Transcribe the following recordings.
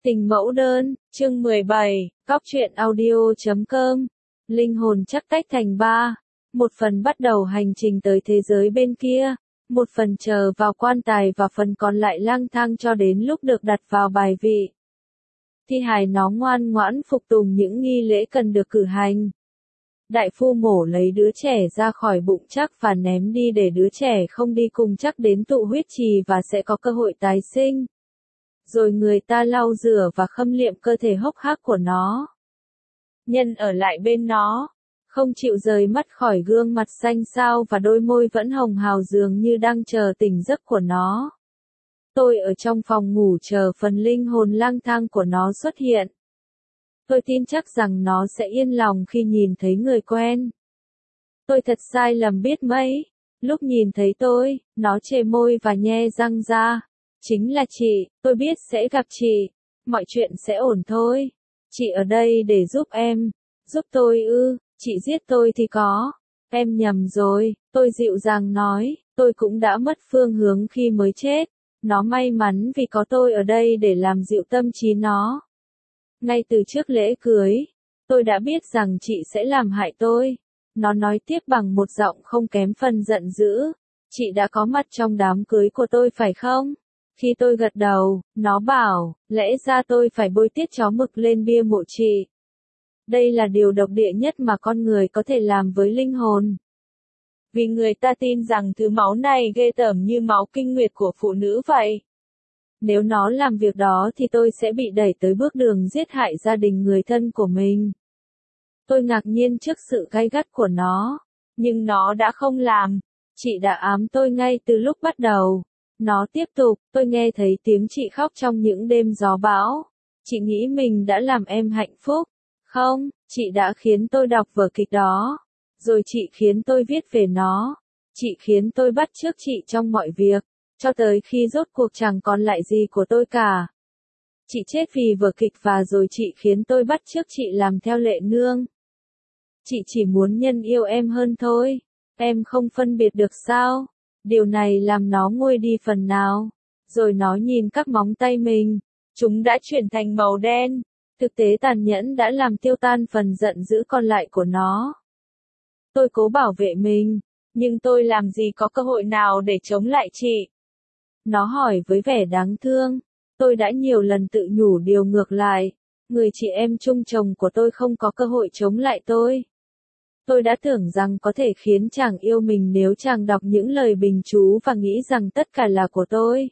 Tình mẫu đơn, chương 17, Cóc truyện audio.com. Linh hồn chắc tách thành ba. Một phần bắt đầu hành trình tới thế giới bên kia, một phần chờ vào quan tài và phần còn lại lang thang cho đến lúc được đặt vào bài vị. Thi hài nó ngoan ngoãn phục tùng những nghi lễ cần được cử hành. Đại phu mổ lấy đứa trẻ ra khỏi bụng chắc và ném đi để đứa trẻ không đi cùng chắc đến tụ huyết trì và sẽ có cơ hội tái sinh. Rồi người ta lau rửa và khâm liệm cơ thể hốc hác của nó. Nhân ở lại bên nó, không chịu rời mắt khỏi gương mặt xanh xao và đôi môi vẫn hồng hào dường như đang chờ tỉnh giấc của nó. Tôi ở trong phòng ngủ chờ phần linh hồn lang thang của nó xuất hiện. Tôi tin chắc rằng nó sẽ yên lòng khi nhìn thấy người quen. Tôi thật sai lầm biết mấy. Lúc nhìn thấy tôi, nó chề môi và nhe răng ra. Chính là chị, tôi biết sẽ gặp chị. Mọi chuyện sẽ ổn thôi. Chị ở đây để giúp em. Giúp tôi ư, chị giết tôi thì có. Em nhầm rồi, tôi dịu dàng nói, tôi cũng đã mất phương hướng khi mới chết. Nó may mắn vì có tôi ở đây để làm dịu tâm trí nó. Ngay từ trước lễ cưới, tôi đã biết rằng chị sẽ làm hại tôi. Nó nói tiếp bằng một giọng không kém phần giận dữ. Chị đã có mặt trong đám cưới của tôi phải không? Khi tôi gật đầu, nó bảo, lẽ ra tôi phải bôi tiết chó mực lên bia mộ chị. Đây là điều độc địa nhất mà con người có thể làm với linh hồn. Vì người ta tin rằng thứ máu này ghê tởm như máu kinh nguyệt của phụ nữ vậy. Nếu nó làm việc đó thì tôi sẽ bị đẩy tới bước đường giết hại gia đình người thân của mình. Tôi ngạc nhiên trước sự gay gắt của nó, nhưng nó đã không làm. Chị đã ám tôi ngay từ lúc bắt đầu. Nó tiếp tục, tôi nghe thấy tiếng chị khóc trong những đêm gió bão. Chị nghĩ mình đã làm em hạnh phúc. Không, chị đã khiến tôi đọc vở kịch đó. Rồi chị khiến tôi viết về nó. Chị khiến tôi bắt chước chị trong mọi việc. Cho tới khi rốt cuộc chẳng còn lại gì của tôi cả. Chị chết vì vở kịch và rồi chị khiến tôi bắt chước chị làm theo lệ nương. Chị chỉ muốn nhân yêu em hơn thôi. Em không phân biệt được sao? Điều này làm nó nguôi đi phần nào. Rồi nó nhìn các móng tay mình. Chúng đã chuyển thành màu đen. Thực tế tàn nhẫn đã làm tiêu tan phần giận dữ còn lại của nó. Tôi cố bảo vệ mình. Nhưng tôi làm gì có cơ hội nào để chống lại chị? Nó hỏi với vẻ đáng thương. Tôi đã nhiều lần tự nhủ điều ngược lại. Người chị em chung chồng của tôi không có cơ hội chống lại tôi. Tôi đã tưởng rằng có thể khiến chàng yêu mình nếu chàng đọc những lời bình chú và nghĩ rằng tất cả là của tôi.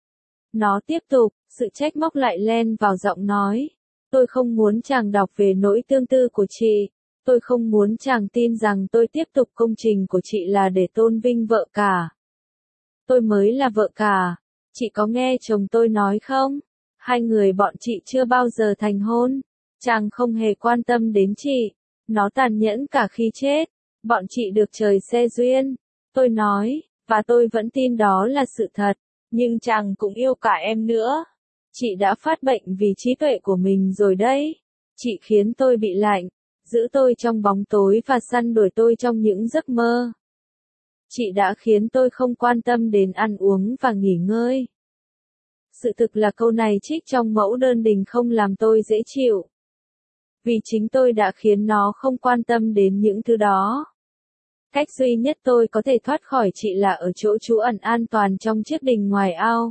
Nó tiếp tục, sự trách móc lại len vào giọng nói. Tôi không muốn chàng đọc về nỗi tương tư của chị. Tôi không muốn chàng tin rằng tôi tiếp tục công trình của chị là để tôn vinh vợ cả. Tôi mới là vợ cả. Chị có nghe chồng tôi nói không? Hai người bọn chị chưa bao giờ thành hôn. Chàng không hề quan tâm đến chị. Nó tàn nhẫn cả khi chết. Bọn chị được trời xe duyên. Tôi nói, và tôi vẫn tin đó là sự thật. Nhưng chàng cũng yêu cả em nữa. Chị đã phát bệnh vì trí tuệ của mình rồi đấy. Chị khiến tôi bị lạnh, giữ tôi trong bóng tối và săn đuổi tôi trong những giấc mơ. Chị đã khiến tôi không quan tâm đến ăn uống và nghỉ ngơi. Sự thực là câu này trích trong mẫu đơn đình không làm tôi dễ chịu. Vì chính tôi đã khiến nó không quan tâm đến những thứ đó. Cách duy nhất tôi có thể thoát khỏi chị là ở chỗ trú ẩn an toàn trong chiếc đình ngoài ao.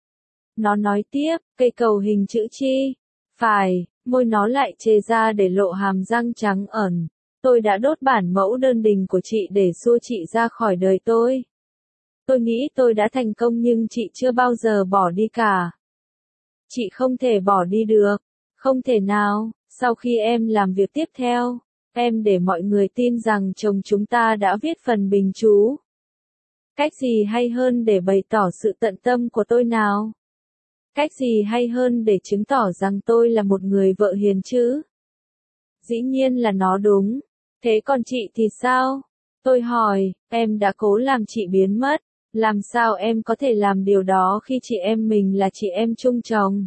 Nó nói tiếp, cây cầu hình chữ chi. Phải, môi nó lại chê ra để lộ hàm răng trắng ẩn. Tôi đã đốt bản mẫu đơn đình của chị để xua chị ra khỏi đời tôi. Tôi nghĩ tôi đã thành công nhưng chị chưa bao giờ bỏ đi cả. Chị không thể bỏ đi được. Không thể nào, sau khi em làm việc tiếp theo, em để mọi người tin rằng chồng chúng ta đã viết phần bình chú. Cách gì hay hơn để bày tỏ sự tận tâm của tôi nào? Cách gì hay hơn để chứng tỏ rằng tôi là một người vợ hiền chứ? Dĩ nhiên là nó đúng. Thế còn chị thì sao? Tôi hỏi, em đã cố làm chị biến mất. Làm sao em có thể làm điều đó khi chị em mình là chị em chung chồng?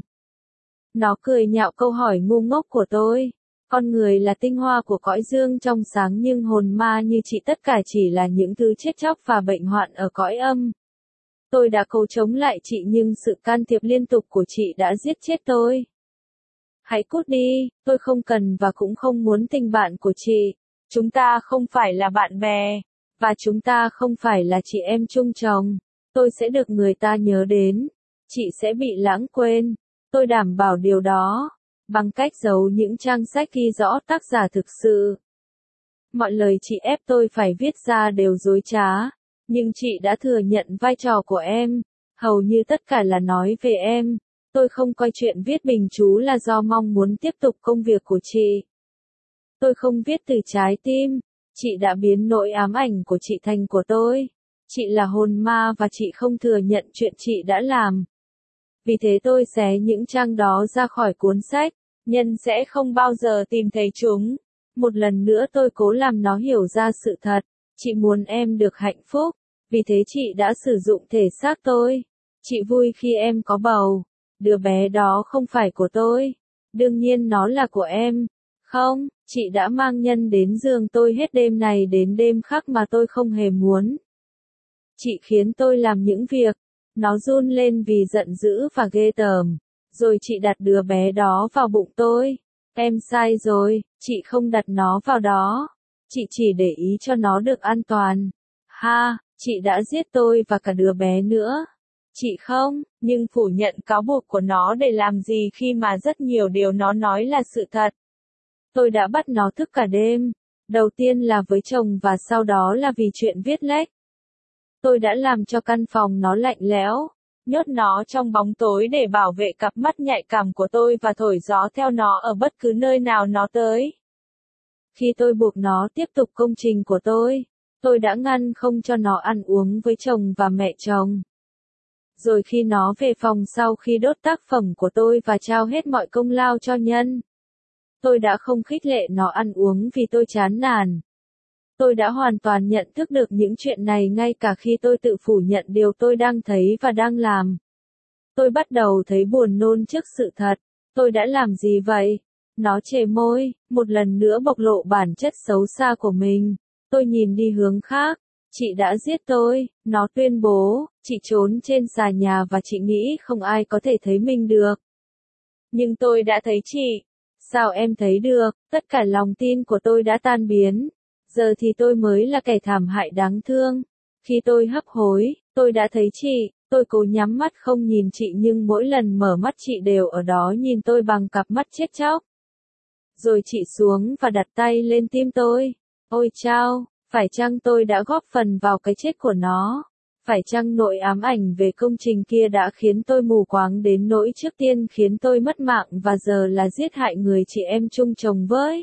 Nó cười nhạo câu hỏi ngu ngốc của tôi. Con người là tinh hoa của cõi dương trong sáng nhưng hồn ma như chị tất cả chỉ là những thứ chết chóc và bệnh hoạn ở cõi âm. Tôi đã cố chống lại chị nhưng sự can thiệp liên tục của chị đã giết chết tôi. Hãy cút đi, tôi không cần và cũng không muốn tình bạn của chị. Chúng ta không phải là bạn bè, và chúng ta không phải là chị em chung chồng. Tôi sẽ được người ta nhớ đến. Chị sẽ bị lãng quên. Tôi đảm bảo điều đó. Bằng cách giấu những trang sách ghi rõ tác giả thực sự. Mọi lời chị ép tôi phải viết ra đều dối trá. Nhưng chị đã thừa nhận vai trò của em. Hầu như tất cả là nói về em. Tôi không coi chuyện viết bình chú là do mong muốn tiếp tục công việc của chị. Tôi không viết từ trái tim. Chị đã biến nỗi ám ảnh của chị thành của tôi. Chị là hồn ma và chị không thừa nhận chuyện chị đã làm. Vì thế tôi xé những trang đó ra khỏi cuốn sách. Nhân sẽ không bao giờ tìm thấy chúng. Một lần nữa tôi cố làm nó hiểu ra sự thật. Chị muốn em được hạnh phúc. Vì thế chị đã sử dụng thể xác tôi. Chị vui khi em có bầu. Đứa bé đó không phải của tôi. Đương nhiên nó là của em. Không, chị đã mang Nhân đến giường tôi hết đêm này đến đêm khác mà tôi không hề muốn. Chị khiến tôi làm những việc. Nó run lên vì giận dữ và ghê tởm. Rồi chị đặt đứa bé đó vào bụng tôi. Em sai rồi, chị không đặt nó vào đó. Chị chỉ để ý cho nó được an toàn. Ha, chị đã giết tôi và cả đứa bé nữa. Chị không, nhưng phủ nhận cáo buộc của nó để làm gì khi mà rất nhiều điều nó nói là sự thật. Tôi đã bắt nó thức cả đêm. Đầu tiên là với chồng và sau đó là vì chuyện viết lách. Tôi đã làm cho căn phòng nó lạnh lẽo, nhốt nó trong bóng tối để bảo vệ cặp mắt nhạy cảm của tôi và thổi gió theo nó ở bất cứ nơi nào nó tới. Khi tôi buộc nó tiếp tục công trình của tôi đã ngăn không cho nó ăn uống với chồng và mẹ chồng. Rồi khi nó về phòng sau khi đốt tác phẩm của tôi và trao hết mọi công lao cho Nhân, tôi đã không khích lệ nó ăn uống vì tôi chán nản. Tôi đã hoàn toàn nhận thức được những chuyện này ngay cả khi tôi tự phủ nhận điều tôi đang thấy và đang làm. Tôi bắt đầu thấy buồn nôn trước sự thật. Tôi đã làm gì vậy? Nó chề môi, một lần nữa bộc lộ bản chất xấu xa của mình. Tôi nhìn đi hướng khác. Chị đã giết tôi, nó tuyên bố. Chị trốn trên xà nhà và chị nghĩ không ai có thể thấy mình được. Nhưng tôi đã thấy chị. Sao em thấy được? Tất cả lòng tin của tôi đã tan biến. Giờ thì tôi mới là kẻ thảm hại đáng thương. Khi tôi hấp hối, tôi đã thấy chị. Tôi cố nhắm mắt không nhìn chị nhưng mỗi lần mở mắt chị đều ở đó nhìn tôi bằng cặp mắt chết chóc. Rồi chị xuống và đặt tay lên tim tôi. Ôi chao, phải chăng tôi đã góp phần vào cái chết của nó? Phải chăng nỗi ám ảnh về công trình kia đã khiến tôi mù quáng đến nỗi trước tiên khiến tôi mất mạng và giờ là giết hại người chị em chung chồng với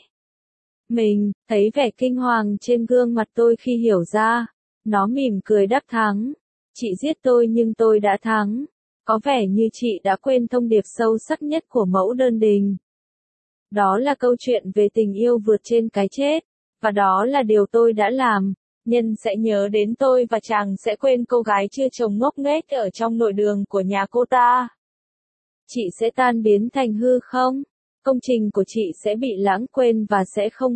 mình? Thấy vẻ kinh hoàng trên gương mặt tôi khi hiểu ra. Nó mỉm cười đáp thắng. Chị giết tôi nhưng tôi đã thắng. Có vẻ như chị đã quên thông điệp sâu sắc nhất của mẫu đơn đình. Đó là câu chuyện về tình yêu vượt trên cái chết. Và đó là điều tôi đã làm. Nhân sẽ nhớ đến tôi và chàng sẽ quên cô gái chưa chồng ngốc nghếch ở trong nội đường của nhà cô ta. Chị sẽ tan biến thành hư không? Công trình của chị sẽ bị lãng quên và sẽ không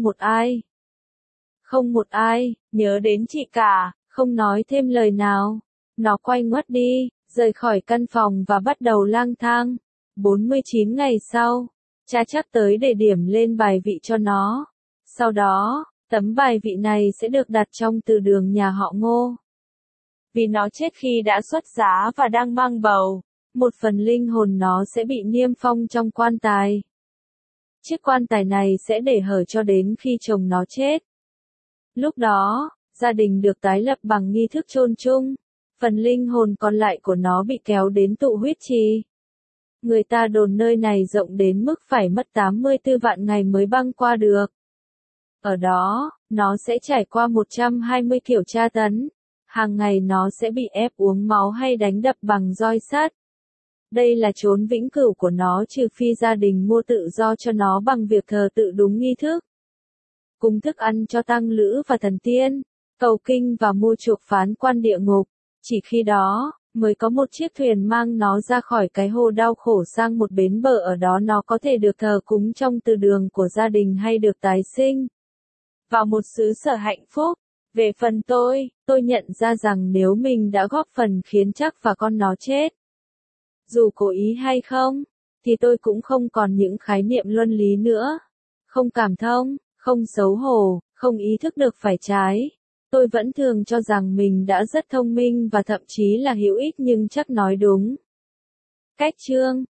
một ai nhớ đến chị cả. Không nói thêm lời nào. Nó quay ngoắt đi, rời khỏi căn phòng và bắt đầu lang thang. 49 ngày sau, cha chắc tới để điểm lên bài vị cho nó. Sau đó, tấm bài vị này sẽ được đặt trong từ đường nhà họ Ngô. Vì nó chết khi đã xuất giá và đang mang bầu, một phần linh hồn nó sẽ bị niêm phong trong quan tài. Chiếc quan tài này sẽ để hở cho đến khi chồng nó chết. Lúc đó, gia đình được tái lập bằng nghi thức chôn chung. Phần linh hồn còn lại của nó bị kéo đến tụ huyết trì. Người ta đồn nơi này rộng đến mức phải mất 84 vạn ngày mới băng qua được. Ở đó, nó sẽ trải qua 120 kiểu tra tấn. Hàng ngày nó sẽ bị ép uống máu hay đánh đập bằng roi sắt. Đây là chốn vĩnh cửu của nó trừ phi gia đình mua tự do cho nó bằng việc thờ tự đúng nghi thức. Cúng thức ăn cho tăng lữ và thần tiên, cầu kinh và mua chuộc phán quan địa ngục. Chỉ khi đó, mới có một chiếc thuyền mang nó ra khỏi cái hồ đau khổ sang một bến bờ ở đó nó có thể được thờ cúng trong từ đường của gia đình hay được tái sinh. Vào một xứ sở hạnh phúc. Về phần tôi nhận ra rằng nếu mình đã góp phần khiến chắc và con nó chết, dù cố ý hay không, thì tôi cũng không còn những khái niệm luân lý nữa. Không cảm thông, không xấu hổ, không ý thức được phải trái. Tôi vẫn thường cho rằng mình đã rất thông minh và thậm chí là hữu ích nhưng chắc nói đúng. Cách chương